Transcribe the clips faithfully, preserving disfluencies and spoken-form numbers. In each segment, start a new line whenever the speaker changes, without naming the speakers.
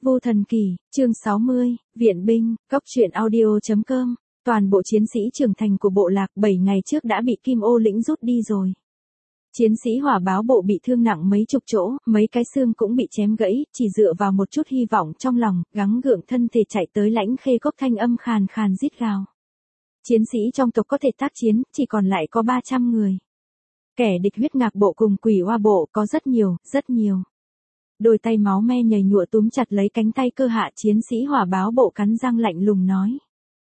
Vu Thần Kỳ, chương sáu mươi, Viện binh, Cốc truyện audio.com, toàn bộ chiến sĩ trưởng thành của bộ lạc bảy ngày trước đã bị Kim Ô lĩnh rút đi rồi. Chiến sĩ hỏa báo bộ bị thương nặng mấy chục chỗ, mấy cái xương cũng bị chém gãy, chỉ dựa vào một chút hy vọng trong lòng, gắng gượng thân thể chạy tới Lãnh Khê Cốc, thanh âm khàn khàn rít gào. Chiến sĩ trong tộc có thể tác chiến, chỉ còn lại có ba trăm người. Kẻ địch Huyết Ngạc bộ cùng Quỷ Oa bộ có rất nhiều, rất nhiều. Đôi tay máu me nhầy nhụa túm chặt lấy cánh tay Cơ Hạ, chiến sĩ hỏa báo bộ cắn răng lạnh lùng nói.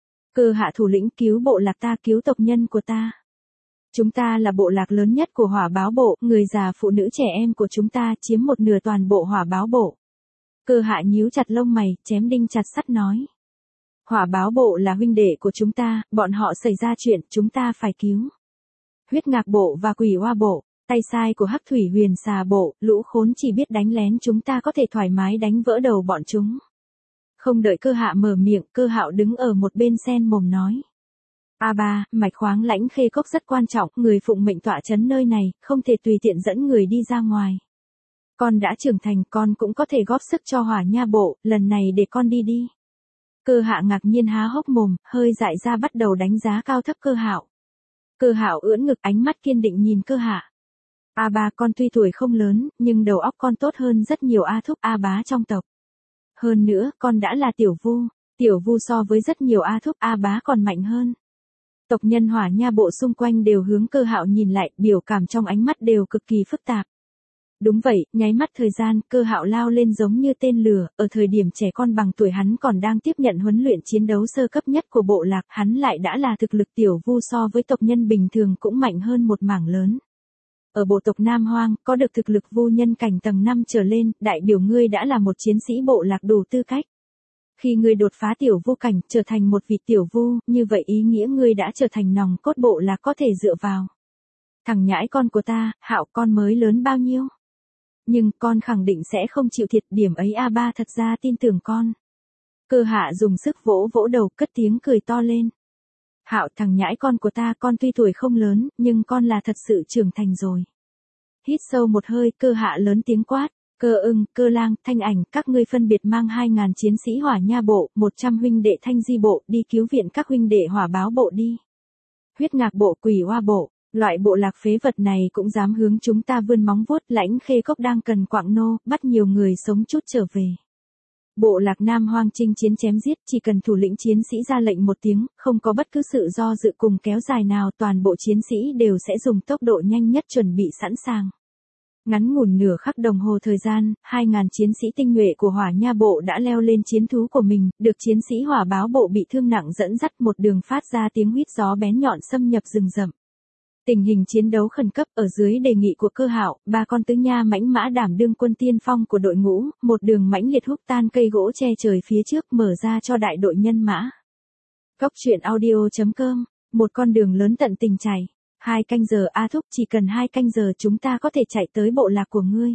Cơ Hạ thủ lĩnh, cứu bộ lạc ta, cứu tộc nhân của ta. Chúng ta là bộ lạc lớn nhất của hỏa báo bộ, người già phụ nữ trẻ em của chúng ta chiếm một nửa toàn bộ hỏa báo bộ. Cơ Hạ nhíu chặt lông mày, chém đinh chặt sắt nói. Hỏa báo bộ là huynh đệ của chúng ta, bọn họ xảy ra chuyện, chúng ta phải cứu. Huyết Ngạc bộ và Quỷ Oa bộ, tay sai của Hắc Thủy Huyền Xà bộ, lũ khốn chỉ biết đánh lén, chúng ta có thể thoải mái đánh vỡ đầu bọn chúng. Không đợi Cơ Hạ mở miệng, Cơ Hạo đứng ở một bên sen mồm nói. A ba, mạch khoáng Lãnh Khê Cốc rất quan trọng, người phụng mệnh tọa trấn nơi này, không thể tùy tiện dẫn người đi ra ngoài. Con đã trưởng thành, con cũng có thể góp sức cho Hỏa Nha bộ, lần này để con đi đi. Cơ Hạ ngạc nhiên há hốc mồm, hơi dại ra bắt đầu đánh giá cao thấp Cơ Hạo. Cơ Hạo ưỡn ngực, ánh mắt kiên định nhìn Cơ Hạ. A ba, con tuy tuổi không lớn, nhưng đầu óc con tốt hơn rất nhiều A thúc A bá trong tộc. Hơn nữa, con đã là tiểu vu, tiểu vu so với rất nhiều A thúc A bá còn mạnh hơn. Tộc nhân Hỏa Nha bộ xung quanh đều hướng Cơ Hạo nhìn lại, biểu cảm trong ánh mắt đều cực kỳ phức tạp. Đúng vậy, nháy mắt thời gian, Cơ Hạo lao lên giống như tên lửa, ở thời điểm trẻ con bằng tuổi hắn còn đang tiếp nhận huấn luyện chiến đấu sơ cấp nhất của bộ lạc, hắn lại đã là thực lực tiểu vu so với tộc nhân bình thường cũng mạnh hơn một mảng lớn. Ở bộ tộc Nam Hoang, có được thực lực vu nhân cảnh tầng năm trở lên, đại biểu ngươi đã là một chiến sĩ bộ lạc đủ tư cách. Khi ngươi đột phá tiểu vu cảnh, trở thành một vị tiểu vu, như vậy ý nghĩa ngươi đã trở thành nòng cốt bộ lạc có thể dựa vào. Thằng nhãi con của ta, Hạo, con mới lớn bao nhiêu? Nhưng con khẳng định sẽ không chịu thiệt, điểm ấy A ba thật ra tin tưởng con. Cơ Hạ dùng sức vỗ vỗ đầu, cất tiếng cười to lên. Hạo, thằng nhãi con của ta, con tuy tuổi không lớn, nhưng con là thật sự trưởng thành rồi. Hít sâu một hơi, Cơ Hạ lớn tiếng quát. Cơ Ưng, Cơ Lang, Thanh Ảnh, các ngươi phân biệt mang hai ngàn chiến sĩ Hỏa Nha bộ, một trăm huynh đệ Thanh Di bộ, đi cứu viện các huynh đệ Hỏa báo bộ đi. Huyết Ngạc bộ, Quỷ Oa bộ, loại bộ lạc phế vật này cũng dám hướng chúng ta vươn móng vuốt. Lãnh Khê Cốc đang cần quạng nô, bắt nhiều người sống chút trở về. Bộ lạc Nam Hoang chinh chiến chém giết, chỉ cần thủ lĩnh chiến sĩ ra lệnh một tiếng, không có bất cứ sự do dự cùng kéo dài nào, toàn bộ chiến sĩ đều sẽ dùng tốc độ nhanh nhất chuẩn bị sẵn sàng. Ngắn ngủn nửa khắc đồng hồ thời gian, hai ngàn chiến sĩ tinh nhuệ của Hỏa Nha bộ đã leo lên chiến thú của mình, được chiến sĩ hỏa báo bộ bị thương nặng dẫn dắt một đường phát ra tiếng huýt gió bén nhọn xâm nhập rừng rậm. Tình hình chiến đấu khẩn cấp, ở dưới đề nghị của Cơ Hạo, ba con tứ nha mãnh mã đảm đương quân tiên phong của đội ngũ, một đường mãnh liệt húc tan cây gỗ che trời phía trước, mở ra cho đại đội nhân mã. Cốc truyện audio.com, một con đường lớn tận tình chảy. Hai canh giờ A thúc, chỉ cần hai canh giờ chúng ta có thể chạy tới bộ lạc của ngươi.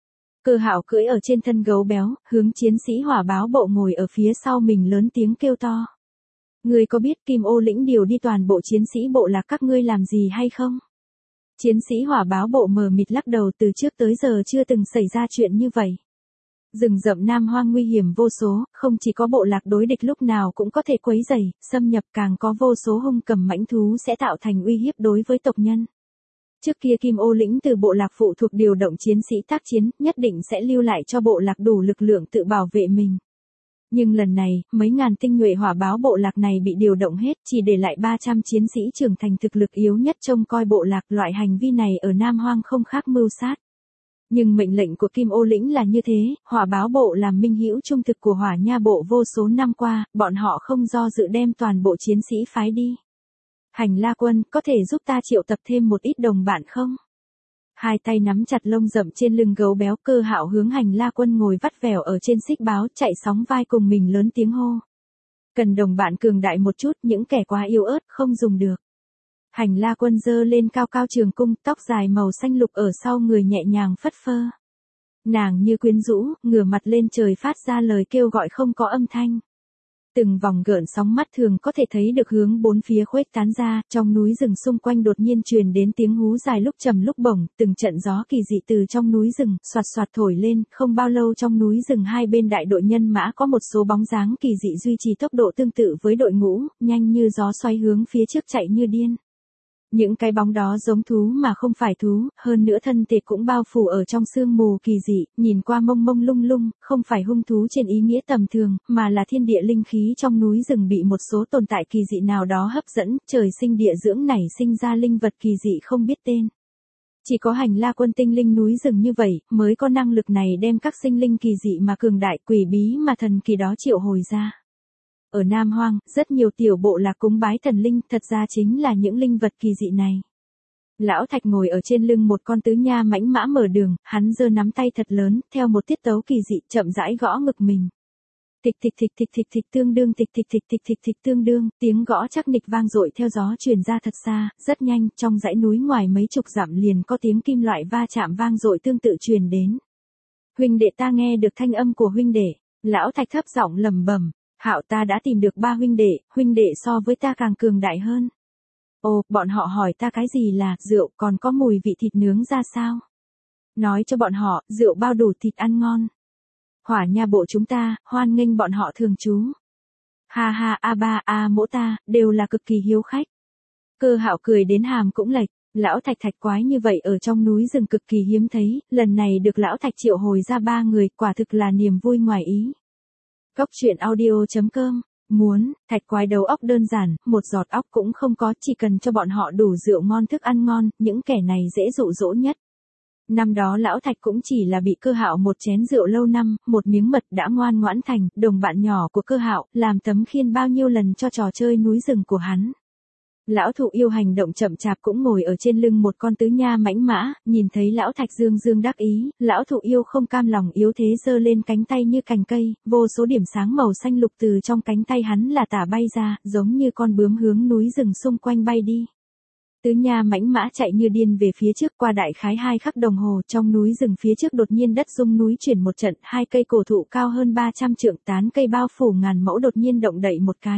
Cơ Hạo cưỡi ở trên thân gấu béo, hướng chiến sĩ hỏa báo bộ ngồi ở phía sau mình lớn tiếng kêu to. Ngươi có biết Kim Ô lĩnh điều đi toàn bộ chiến sĩ bộ lạc các ngươi làm gì hay không? Chiến sĩ hỏa báo bộ mờ mịt lắc đầu, từ trước tới giờ chưa từng xảy ra chuyện như vậy. Rừng rậm Nam Hoang nguy hiểm vô số, không chỉ có bộ lạc đối địch lúc nào cũng có thể quấy rầy, xâm nhập, càng có vô số hung cầm mãnh thú sẽ tạo thành uy hiếp đối với tộc nhân. Trước kia Kim Ô lĩnh từ bộ lạc phụ thuộc điều động chiến sĩ tác chiến, nhất định sẽ lưu lại cho bộ lạc đủ lực lượng tự bảo vệ mình. Nhưng lần này, mấy ngàn tinh nhuệ hỏa báo bộ lạc này bị điều động hết, chỉ để lại ba trăm chiến sĩ trưởng thành thực lực yếu nhất trông coi bộ lạc. Loại hành vi này ở Nam Hoang không khác mưu sát. Nhưng mệnh lệnh của Kim Ô lĩnh là như thế, hỏa báo bộ làm minh hữu trung thực của Hỏa Nha bộ vô số năm qua, bọn họ không do dự đem toàn bộ chiến sĩ phái đi. Hành La quân, có thể giúp ta triệu tập thêm một ít đồng bạn không? Hai tay nắm chặt lông rậm trên lưng gấu béo, Cơ Hạo hướng Hành La quân ngồi vắt vẻo ở trên xích báo, chạy sóng vai cùng mình lớn tiếng hô. Cần đồng bạn cường đại một chút, những kẻ quá yếu ớt, không dùng được. Hành La quân giơ lên cao cao trường cung, tóc dài màu xanh lục ở sau người nhẹ nhàng phất phơ. Nàng như quyến rũ, ngửa mặt lên trời phát ra lời kêu gọi không có âm thanh. Từng vòng gợn sóng mắt thường có thể thấy được hướng bốn phía khuếch tán ra, trong núi rừng xung quanh đột nhiên truyền đến tiếng hú dài lúc trầm lúc bổng, từng trận gió kỳ dị từ trong núi rừng, xoạt xoạt thổi lên, không bao lâu trong núi rừng hai bên đại đội nhân mã có một số bóng dáng kỳ dị duy trì tốc độ tương tự với đội ngũ, nhanh như gió xoay hướng phía trước chạy như điên. Những cái bóng đó giống thú mà không phải thú, hơn nữa thân thể cũng bao phủ ở trong sương mù kỳ dị, nhìn qua mông mông lung lung, không phải hung thú trên ý nghĩa tầm thường, mà là thiên địa linh khí trong núi rừng bị một số tồn tại kỳ dị nào đó hấp dẫn, trời sinh địa dưỡng nảy sinh ra linh vật kỳ dị không biết tên. Chỉ có Hành La Quân tinh linh núi rừng như vậy, mới có năng lực này đem các sinh linh kỳ dị mà cường đại quỷ bí mà thần kỳ đó triệu hồi ra. Ở Nam Hoang, rất nhiều tiểu bộ lạc cúng bái thần linh, thật ra chính là những linh vật kỳ dị này. Lão Thạch ngồi ở trên lưng một con tứ nha mãnh mã mở đường, hắn giơ nắm tay thật lớn, theo một tiết tấu kỳ dị, chậm rãi gõ ngực mình. Thịch thịch thịch thịch thịch thịch tương đương thịch thịch thịch thịch thịch thịch tương đương, tiếng gõ chắc nịch vang dội theo gió truyền ra thật xa, rất nhanh, trong dãy núi ngoài mấy chục dặm liền có tiếng kim loại va chạm vang dội tương tự truyền đến. Huynh đệ, ta nghe được thanh âm của huynh đệ. Lão Thạch thấp giọng lẩm bẩm. Hạo, ta đã tìm được ba huynh đệ, huynh đệ so với ta càng cường đại hơn. Ồ, bọn họ hỏi ta cái gì là rượu, còn có mùi vị thịt nướng ra sao? Nói cho bọn họ, rượu bao đủ thịt ăn ngon. Hỏa nha bộ chúng ta, hoan nghênh bọn họ thường trú. Ha ha, a ba a mỗ ta, đều là cực kỳ hiếu khách. Cơ Hạo cười đến hàm cũng lệch, lão Thạch thạch quái như vậy ở trong núi rừng cực kỳ hiếm thấy, lần này được lão Thạch triệu hồi ra ba người, quả thực là niềm vui ngoài ý. Cốc truyện audio chấm com, muốn, thạch quái đầu óc đơn giản, một giọt óc cũng không có, chỉ cần cho bọn họ đủ rượu ngon thức ăn ngon, những kẻ này dễ dụ dỗ nhất. Năm đó lão Thạch cũng chỉ là bị Cơ Hạo một chén rượu lâu năm, một miếng mật đã ngoan ngoãn thành, đồng bạn nhỏ của Cơ Hạo, làm tấm khiên bao nhiêu lần cho trò chơi núi rừng của hắn. Lão Thụ Yêu hành động chậm chạp cũng ngồi ở trên lưng một con tứ nha mãnh mã, nhìn thấy lão Thạch dương dương đắc ý, lão Thụ Yêu không cam lòng yếu thế giơ lên cánh tay như cành cây, vô số điểm sáng màu xanh lục từ trong cánh tay hắn là tả bay ra, giống như con bướm hướng núi rừng xung quanh bay đi. Tứ nha mãnh mã chạy như điên về phía trước, qua đại khái hai khắc đồng hồ, trong núi rừng phía trước đột nhiên đất rung núi chuyển một trận, hai cây cổ thụ cao hơn ba trăm trượng, tán cây bao phủ ngàn mẫu đột nhiên động đậy một cái.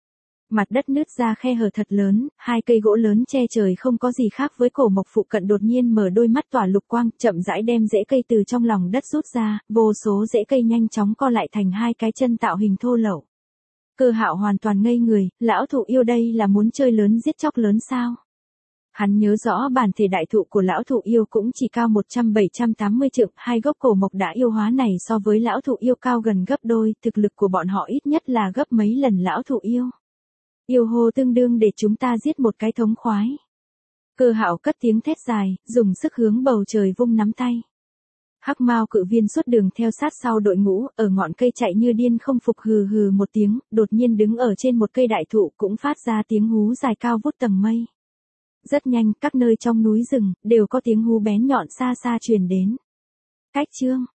Mặt đất nứt ra khe hở thật lớn, hai cây gỗ lớn che trời không có gì khác với cổ mộc phụ cận đột nhiên mở đôi mắt tỏa lục quang, chậm rãi đem rễ cây từ trong lòng đất rút ra, vô số rễ cây nhanh chóng co lại thành hai cái chân tạo hình thô lậu. Cơ Hạo hoàn toàn ngây người, lão Thụ Yêu đây là muốn chơi lớn giết chóc lớn sao? Hắn nhớ rõ bản thể đại thụ của lão Thụ Yêu cũng chỉ cao một trăm bảy trăm tám mươi trượng, hai gốc cổ mộc đã yêu hóa này so với lão Thụ Yêu cao gần gấp đôi, thực lực của bọn họ ít nhất là gấp mấy lần lão Thụ Yêu. Yêu hô tương đương để chúng ta giết một cái thống khoái. Cơ Hạo cất tiếng thét dài, dùng sức hướng bầu trời vung nắm tay. Hắc Mao cự viên suốt đường theo sát sau đội ngũ, ở ngọn cây chạy như điên không phục hừ hừ một tiếng, đột nhiên đứng ở trên một cây đại thụ cũng phát ra tiếng hú dài cao vút tầng mây. Rất nhanh, các nơi trong núi rừng, đều có tiếng hú bén nhọn xa xa truyền đến. Cách chương.